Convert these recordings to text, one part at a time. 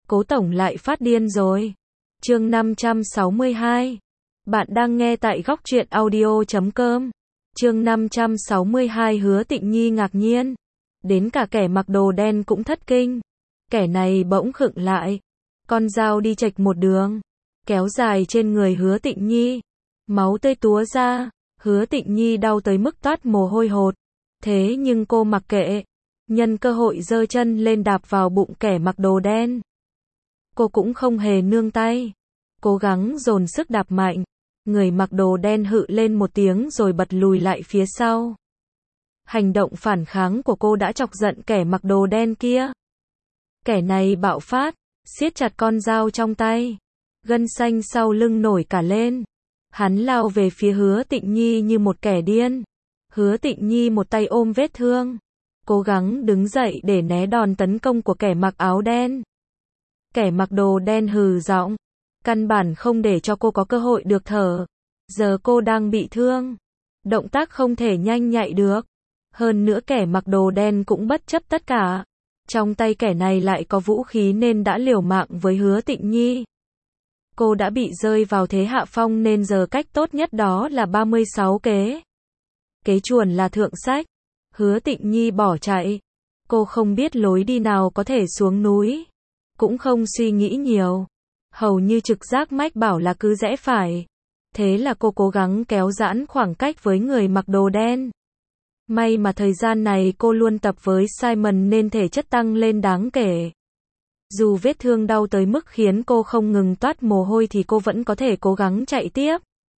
Cố tổng lại phát điên rồi. Chương 562. Bạn đang nghe tại góc truyện audio.com. Chương 562 Hứa Tịnh Nhi ngạc nhiên. Đến cả kẻ mặc đồ đen cũng thất kinh. Kẻ này bỗng khựng lại. Con dao đi chệch một đường, kéo dài trên người Hứa Tịnh Nhi. Máu tươi túa ra, Hứa Tịnh Nhi đau tới mức toát mồ hôi hột. Thế nhưng cô mặc kệ, nhân cơ hội giơ chân lên đạp vào bụng kẻ mặc đồ đen. Cô cũng không hề nương tay, cố gắng dồn sức đạp mạnh. Người mặc đồ đen hự lên một tiếng rồi bật lùi lại phía sau. Hành động phản kháng của cô đã chọc giận kẻ mặc đồ đen kia. Kẻ này bạo phát, siết chặt con dao trong tay. Gân xanh sau lưng nổi cả lên. Hắn lao về phía Hứa Tịnh Nhi như một kẻ điên. Hứa Tịnh Nhi một tay ôm vết thương, cố gắng đứng dậy để né đòn tấn công của kẻ mặc áo đen. Kẻ mặc đồ đen hừ giọng, căn bản không để cho cô có cơ hội được thở. Giờ cô đang bị thương, động tác không thể nhanh nhạy được. Hơn nữa kẻ mặc đồ đen cũng bất chấp tất cả. Trong tay kẻ này lại có vũ khí nên đã liều mạng với Hứa Tịnh Nhi. Cô đã bị rơi vào thế hạ phong nên giờ cách tốt nhất đó là 36 kế. Kế chuồn là thượng sách. Hứa Tịnh Nhi bỏ chạy. Cô không biết lối đi nào có thể xuống núi. Cũng không suy nghĩ nhiều. Hầu như trực giác mách bảo là cứ rẽ phải. Thế là cô cố gắng kéo giãn khoảng cách với người mặc đồ đen. May mà thời gian này cô luôn tập với Simon nên thể chất tăng lên đáng kể. Dù vết thương đau tới mức khiến cô không ngừng toát mồ hôi thì cô vẫn có thể cố gắng chạy tiếp.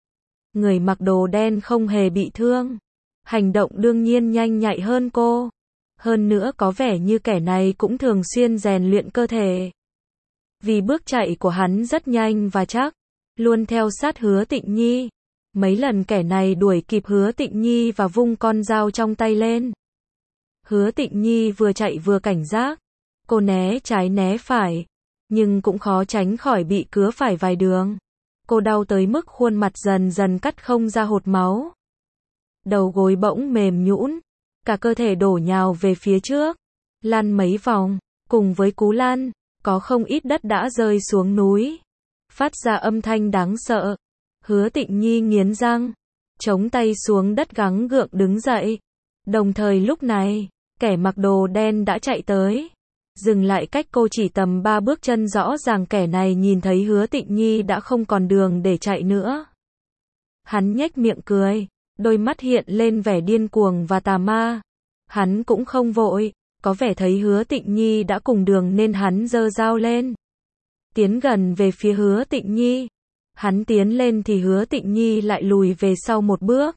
Người mặc đồ đen không hề bị thương. Hành động đương nhiên nhanh nhạy hơn cô. Hơn nữa có vẻ như kẻ này cũng thường xuyên rèn luyện cơ thể. Vì bước chạy của hắn rất nhanh và chắc, luôn theo sát Hứa Tịnh Nhi. Mấy lần kẻ này đuổi kịp Hứa Tịnh Nhi và vung con dao trong tay lên. Hứa Tịnh Nhi vừa chạy vừa cảnh giác. Cô né trái né phải, nhưng cũng khó tránh khỏi bị cứa phải vài đường. Cô đau tới mức khuôn mặt dần dần cắt không ra hột máu. Đầu gối bỗng mềm nhũn, cả cơ thể đổ nhào về phía trước, lăn mấy vòng, cùng với cú lăn, có không ít đất đã rơi xuống núi, phát ra âm thanh đáng sợ. Hứa Tịnh Nhi nghiến răng, chống tay xuống đất gắng gượng đứng dậy. Đồng thời lúc này, kẻ mặc đồ đen đã chạy tới, dừng lại cách cô chỉ tầm 3 bước chân. Rõ ràng kẻ này nhìn thấy Hứa Tịnh Nhi đã không còn đường để chạy nữa. Hắn nhếch miệng cười, đôi mắt hiện lên vẻ điên cuồng và tà ma. Hắn cũng không vội, có vẻ thấy Hứa Tịnh Nhi đã cùng đường nên hắn giơ dao lên, tiến gần về phía Hứa Tịnh Nhi. Hắn tiến lên thì Hứa Tịnh Nhi lại lùi về sau một bước.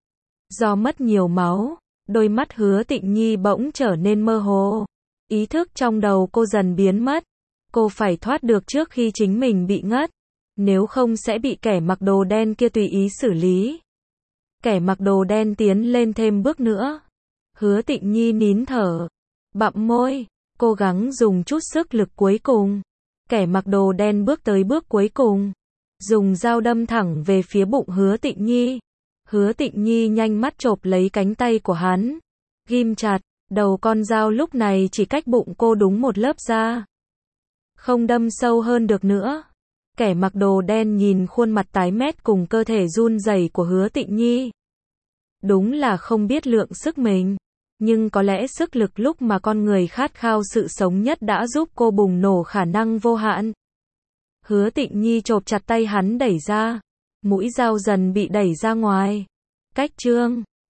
Do mất nhiều máu, đôi mắt Hứa Tịnh Nhi bỗng trở nên mơ hồ. Ý thức trong đầu cô dần biến mất. Cô phải thoát được trước khi chính mình bị ngất. Nếu không sẽ bị kẻ mặc đồ đen kia tùy ý xử lý. Kẻ mặc đồ đen tiến lên thêm bước nữa. Hứa Tịnh Nhi nín thở, bặm môi, cố gắng dùng chút sức lực cuối cùng. Kẻ mặc đồ đen bước tới bước cuối cùng, dùng dao đâm thẳng về phía bụng Hứa Tịnh Nhi. Hứa Tịnh Nhi nhanh mắt chộp lấy cánh tay của hắn, ghim chặt. Đầu con dao lúc này chỉ cách bụng cô đúng một lớp da, không đâm sâu hơn được nữa. Kẻ mặc đồ đen nhìn khuôn mặt tái mét cùng cơ thể run rẩy của Hứa Tịnh Nhi. Đúng là không biết lượng sức mình, nhưng có lẽ sức lực lúc mà con người khát khao sự sống nhất đã giúp cô bùng nổ khả năng vô hạn. Hứa Tịnh Nhi chộp chặt tay hắn đẩy ra, mũi dao dần bị đẩy ra ngoài. Cách chương